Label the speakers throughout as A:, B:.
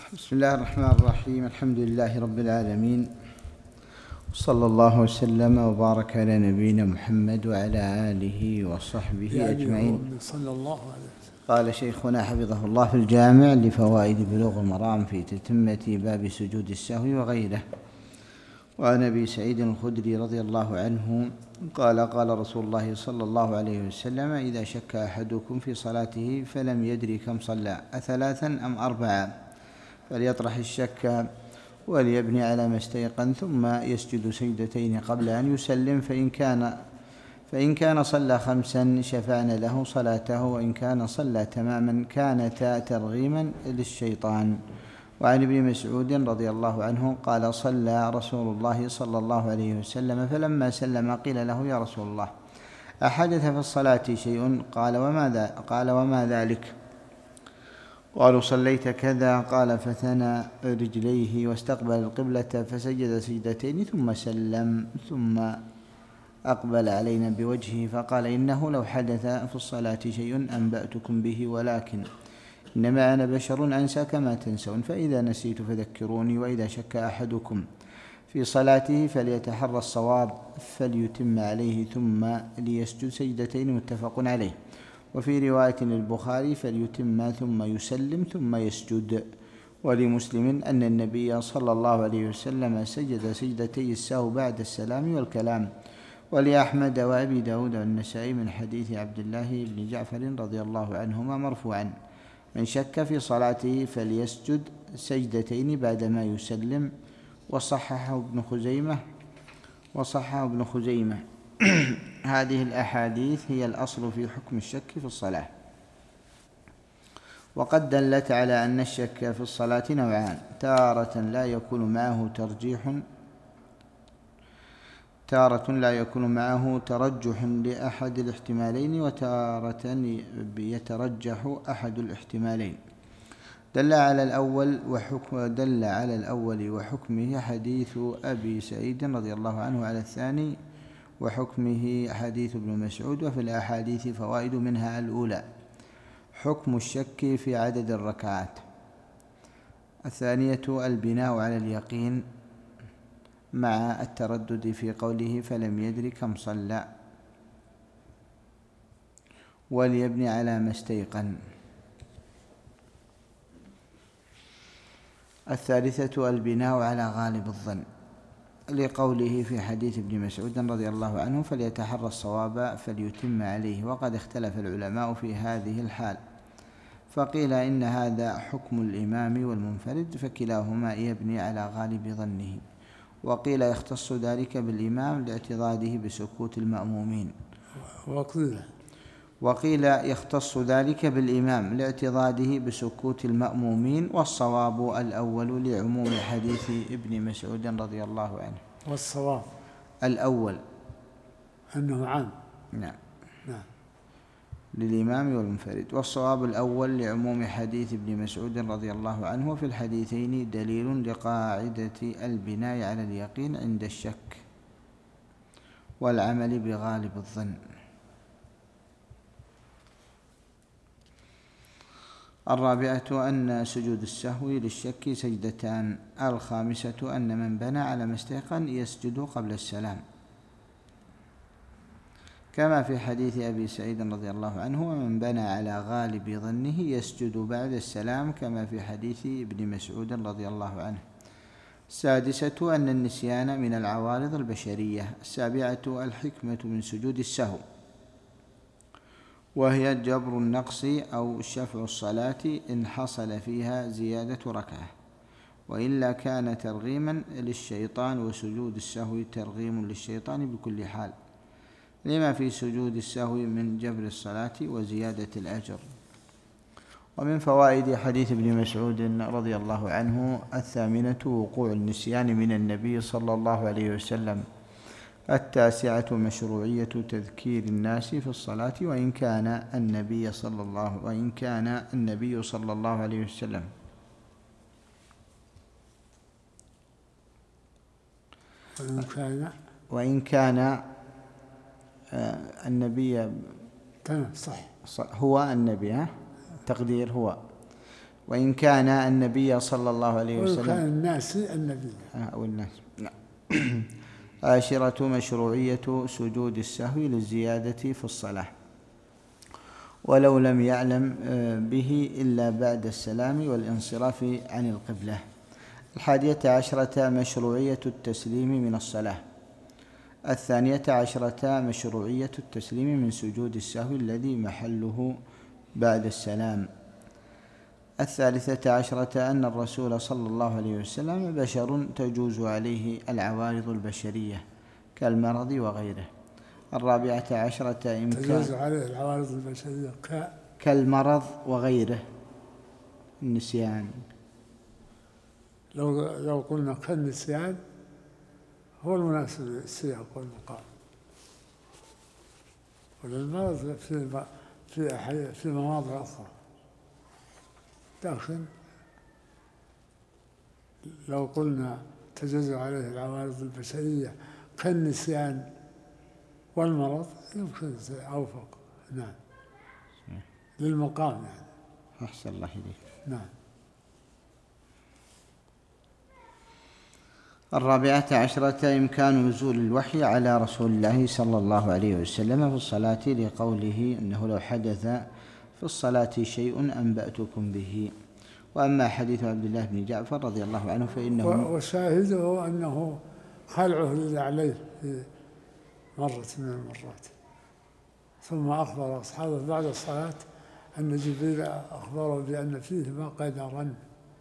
A: بسم الله الرحمن الرحيم. الحمد لله رب العالمين، صلى الله وسلم وبارك على نبينا محمد وعلى آله وصحبه أجمعين.
B: صلى الله عليه وسلم.
A: قال شيخنا حفظه الله في الجامع لفوائد بلوغ المرام في تتمة باب سجود السهو وغيره. وعن أبي سعيد الخدري رضي الله عنه قال قال رسول الله صلى الله عليه وسلم: إذا شك أحدكم في صلاته فلم يدري كم صلى أثلاثا أم أربعا فليطرح الشك وليبني على ما استيقن، ثم يسجد سجدتين قبل أن يسلم، فإن كان صلى 5 شفعنا له صلاته، وإن كان صلى تماما كانتا ترغيما للشيطان. وعن ابن مسعود رضي الله عنه قال: صلى رسول الله صلى الله عليه وسلم فلما سلم قيل له: يا رسول الله، أحدث في الصلاة شيء؟ قال: وما ذلك؟ قالوا: صليت كذا. قال: فثنى رجليه واستقبل القبلة فسجد سجدتين ثم سلم، ثم أقبل علينا بوجهه فقال: إنه لو حدث في الصلاة شيء أنبأتكم به، ولكن إنما أنا بشر أنسى كما تنسون، فإذا نسيت فذكروني. وإذا شك أحدكم في صلاته فليتحرى الصواب فليتم عليه ثم ليسجد سجدتين، متفق عليه. وفي رواية للبخاري: فليتم ثم يسلم ثم يسجد. ولمسلم أن النبي صلى الله عليه وسلم سجد سجدتي السهو بعد السلام والكلام. ولأحمد وأبي داود والنسائي من حديث عبد الله بن جعفر رضي الله عنهما مرفوعا: من شك في صلاته فليسجد سجدتين بعدما يسلم. وصححه ابن خزيمة. هذه الأحاديث هي الأصل في حكم الشك في الصلاة، وقد دلت على أن الشك في الصلاة نوعان: تارة لا يكون معه ترجح لأحد الاحتمالين، وتارة يترجح أحد الاحتمالين. دل على الأول وحكمه حديث أبي سعيد رضي الله عنه، على الثاني وحكمه حديث ابن مسعود. وفي الأحاديث فوائد، منها: الأولى حكم الشك في عدد الركعات، الثانية البناء على اليقين مع التردد في قوله فلم يدر كم صلى، وليبني على ما استيقن. الثالثة البناء على غالب الظن، لقوله في حديث ابن مسعود رضي الله عنه: فليتحرى الصواب فليتم عليه. وقد اختلف العلماء في هذه الحال، فقيل إن هذا حكم الإمام والمنفرد، فكلاهما يبني على غالب ظنه. وقيل يختص ذلك بالإمام لاعتضاده بسكوت المأمومين. وقيل يختص ذلك بالإمام لاعتضاده بسكوت المأمومين، والصواب الأول لعموم حديث ابن مسعود رضي الله عنه.
B: والصواب
A: الأول
B: أنه عام.
A: نعم. للإمام والمنفرد. والصواب الأول لعموم حديث ابن مسعود رضي الله عنه. وفي الحديثين دليل لقاعدة البناء على اليقين عند الشك والعمل بغالب الظن. الرابعة أن سجود السهو للشك سجدتان. الخامسة أن من بنى على ما استيقن يسجد قبل السلام، كما في حديث أبي سعيد رضي الله عنه: ومن بنى على غالب ظنه يسجد بعد السلام، كما في حديث ابن مسعود رضي الله عنه. السادسة أن النسيان من العوارض البشرية. السابعة الحكمة من سجود السهو، وهي جبر النقص أو شفع الصلاة إن حصل فيها زيادة ركعة، وإلا كان ترغيما للشيطان. وسجود السهو ترغيم للشيطان بكل حال، لما في سجود السهو من جبر الصلاة وزيادة الأجر. ومن فوائد حديث ابن مسعود رضي الله عنه: الثامنة وقوع النسيان من النبي صلى الله عليه وسلم. التاسعة مشروعية تذكير الناس في الصلاة، وإن كان النبي صلى الله عليه وسلم وإن كان النبي
B: صح
A: هو النبي، تقدير هو، وإن كان النبي صلى الله عليه وسلم
B: وإن كان الناس النبي
A: أو الناس. عاشرة مشروعية سجود السهو للزيادة في الصلاة ولو لم يعلم به إلا بعد السلام والانصراف عن القبلة. 11 مشروعية التسليم من الصلاة. 12 مشروعية التسليم من سجود السهو الذي محله بعد السلام. 13 أن الرسول صلى الله عليه وسلم بشر تجوز عليه العوارض البشرية كالمرض وغيره. 14
B: تجوز عليه العوارض البشرية
A: كالمرض وغيره النسيان.
B: لو قلنا كالنسيان هو المناسب للسياق والمقام، وللمرض في مواضع أخرى. لكن لو قلنا تجوز عليه العوارض البشرية كالنسيان والمرض يمكن أوفق. نعم، للمقام يعني.
A: أحسن الله إليك.
B: نعم.
A: 14 إمكان نزول الوحي على رسول الله صلى الله عليه وسلم في الصلاة لقوله إنه لو حدث في الصلاة شيء أنبأتكم به. وأما حديث عبد الله بن جعفر رضي الله عنه فإنه
B: وشاهده أنه خلعه لنعليه في مرة من المرات، ثم أخبر أصحابه بعد الصلاة أن جبريل أخبره بأن فيهما قدرا.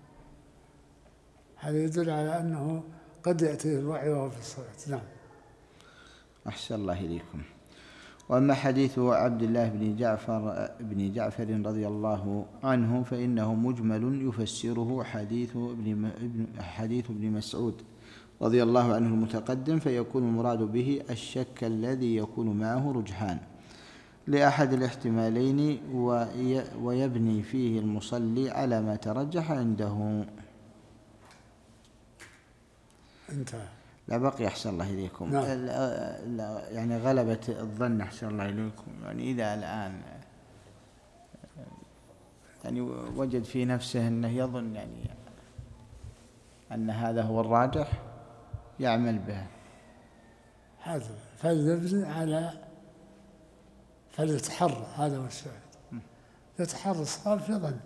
B: هذا يدل على أنه قد يأتيه الوحي وهو في الصلاة. نعم.
A: أحسن الله إليكم. وأما حديث عبد الله بن جعفر رضي الله عنه فإنه مجمل يفسره حديث ابن مسعود رضي الله عنه المتقدم، فيكون المراد به الشك الذي يكون معه رجحان لأحد الاحتمالين ويبني فيه المصلي على ما ترجح عنده.
B: انتهى.
A: لا بقي. أحسن الله إليكم.
B: نعم.
A: يعني غلبة الظن. أحسن الله إليكم. يعني إذا الآن يعني وجد في نفسه أنه يظن يعني أن هذا هو الراجح يعمل به.
B: هذا فليبني على فليتحرى. هذا هو الشاهد. يتحرى الصواب في ظنه،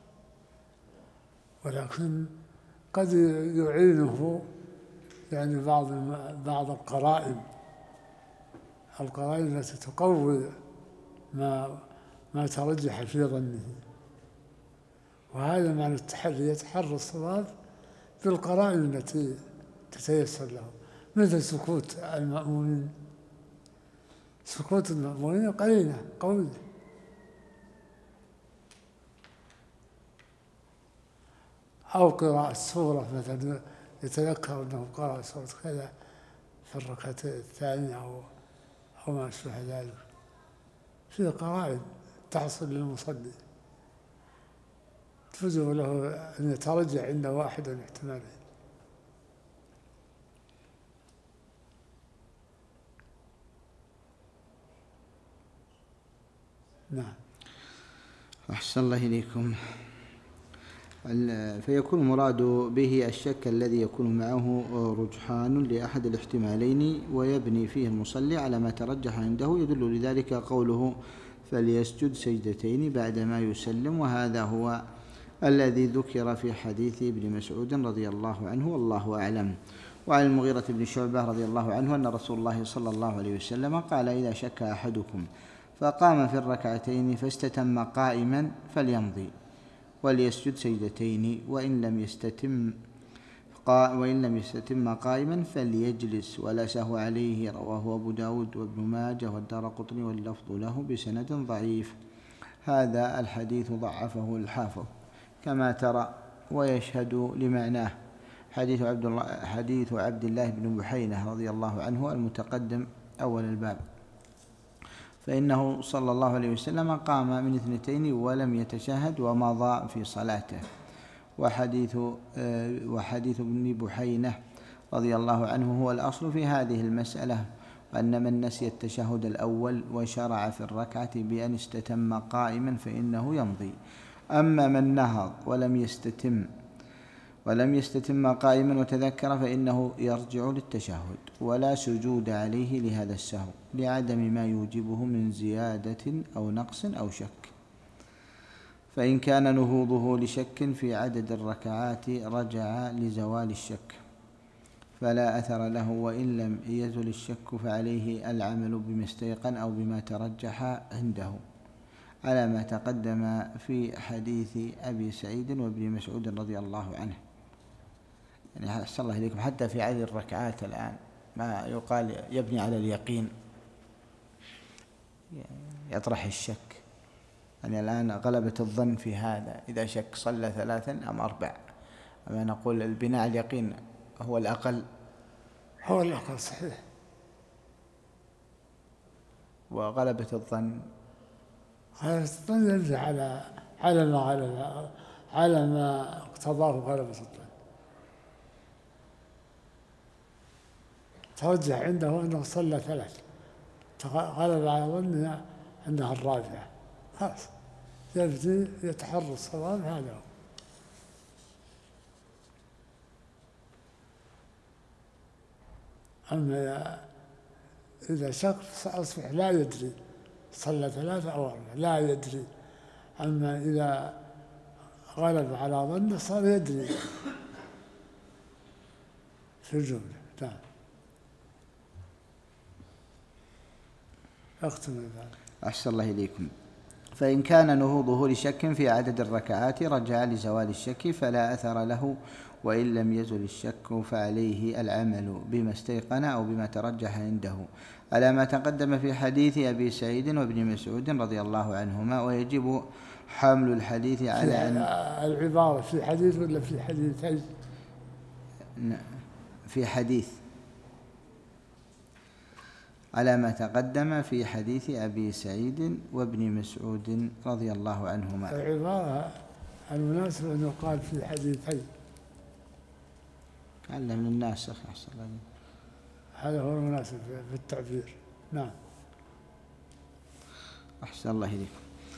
B: ولكن قد يعينه يعني بعض القرائن التي تقوي ما ترجح في ظنه، وهذا معنى التحري. يتحرى الصواب بالقرائن التي تتيسر له، مثل سكوت المأمومين. سكوت المأمومين قرينة قوية. أو قراءة سورة مثلا، يتذكر أنه قرأ سورة كذا في الركعة الثانية أو ما أشبه ذلك. في قرائن تحصل للمصلي تجوز له أن يترجع عند واحد من احتمالين. نعم.
A: أحسن الله إليكم. فيكون المراد به الشك الذي يكون معه رجحان لأحد الاحتمالين ويبني فيه المصلي على ما ترجح عنده. يدل لذلك قوله فليسجد سجدتين بعدما يسلم، وهذا هو الذي ذكر في حديث ابن مسعود رضي الله عنه والله أعلم. وعن المغيرة بن شعبة رضي الله عنه أن رسول الله صلى الله عليه وسلم قال إذا شك أحدكم فقام في الركعتين فاستتم قائما فليمضي وليسجد سجدتين، وإن لم يستتم قائما فليجلس ولا سهو عليه. رواه أبو داود وابن ماجه والدارقطني واللفظ له بسند ضعيف. هذا الحديث ضعفه الحافظ كما ترى، ويشهد لمعناه حديث عبد الله بن بحينة رضي الله عنه المتقدم أول الباب، فإنه صلى الله عليه وسلم قام من 2 ولم يتشهد ومضى في صلاته. وحديث ابن بحينة رضي الله عنه هو الأصل في هذه المسألة، وأن من نسي التشهد الأول وشرع في الركعة بأن استتم قائما فإنه يمضي. أما من نهض ولم يستتم قائما وتذكر فإنه يرجع للتشهد، ولا سجود عليه لهذا السهو لعدم ما يوجبه من زيادة أو نقص أو شك. فإن كان نهوضه لشك في عدد الركعات رجع لزوال الشك فلا أثر له، وإن لم يزل الشك فعليه العمل بما استيقن أو بما ترجح عنده، على ما تقدم في حديث أبي سعيد وابن مسعود رضي الله عنه. يعني أحسن الله إليكم، حتى في عدد الركعات الآن ما يقال يبني على اليقين، يطرح الشك. يعني الآن غلبة الظن في هذا، إذا شك صلى 3 أم 4، أما نقول البناء على اليقين هو الأقل.
B: هو الأقل صحيح.
A: وغلبة الظن
B: يرجع على ما اقتضاه غلبة الظن. توجه عنده أنه صلى 3، غلب على ظننا أنها الرابعة، خلاص يبدي يتحرى الصواب. هذا هو. أما إذا شك أصبح لا يدري صلى 3 أو 4، لا يدري. أما إذا غلب على ظنه صار يدري في الجملة. نعم. أختم ذلك.
A: أحسن الله إليكم. فإن كان نهوضه لشك في عدد الركعات رجع لزوال الشك فلا أثر له، وإن لم يزل الشك فعليه العمل بما استيقن أو بما ترجح عنده، على ما تقدم في حديث أبي سعيد وابن مسعود رضي الله عنهما. ويجب حمل الحديث على أن
B: العبارة في حديث ولا في حديثين؟
A: في حديث، على ما تقدم في حديث أبي سعيد وابن مسعود رضي الله عنهما.
B: العبارة المناسب أن يقال في حديثين.
A: علم الناسخ. أحسن الله.
B: هذا هو المناسب في التعبير. نعم.
A: أحسن الله إليكم.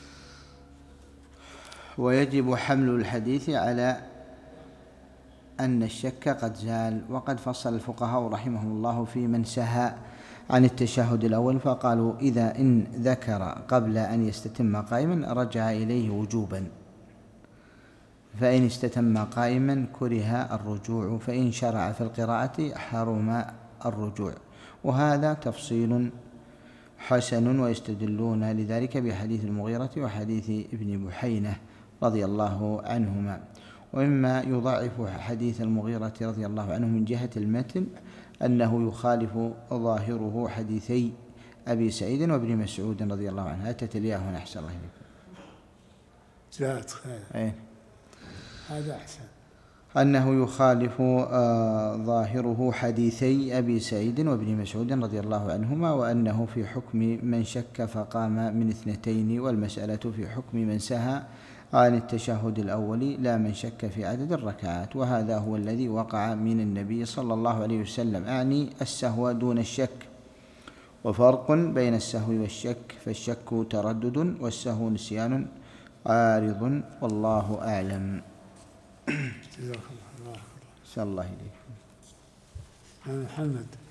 A: ويجب حمل الحديث على أن الشك قد زال. وقد فصل الفقهاء رحمهم الله في من سهى عن التشهد الأول، فقالوا إذا إن ذكر قبل أن يستتم قائما رجع إليه وجوبا، فإن استتم قائما كره الرجوع، فإن شرع في القراءة حرم الرجوع. وهذا تفصيل حسن، ويستدلون لذلك بحديث المغيرة وحديث ابن بحينة رضي الله عنهما. ومما يضاعف حديث المغيرة رضي الله عنه من جهة المتن أنه يخالف ظاهره حديثي أبي سعيد وابن مسعود رضي الله عنه. أتت الياه هنا. أحسن الله إليكم.
B: جاءت خير. هذا أحسن.
A: أنه يخالف ظاهره حديثي أبي سعيد وابن مسعود رضي الله عنهما، وأنه في حكم من شك فقام من 2، والمسألة في حكم من سهى عن التشهد الأول لا من شك في عدد الركعات. وهذا هو الذي وقع من النبي صلى الله عليه وسلم، أعني السهو دون الشك. وفرق بين السهو والشك، فالشك تردد والسهو نسيان عارض، والله أعلم.
B: جزاك الله.
A: صلى الله عليه وسلم.
B: محمد.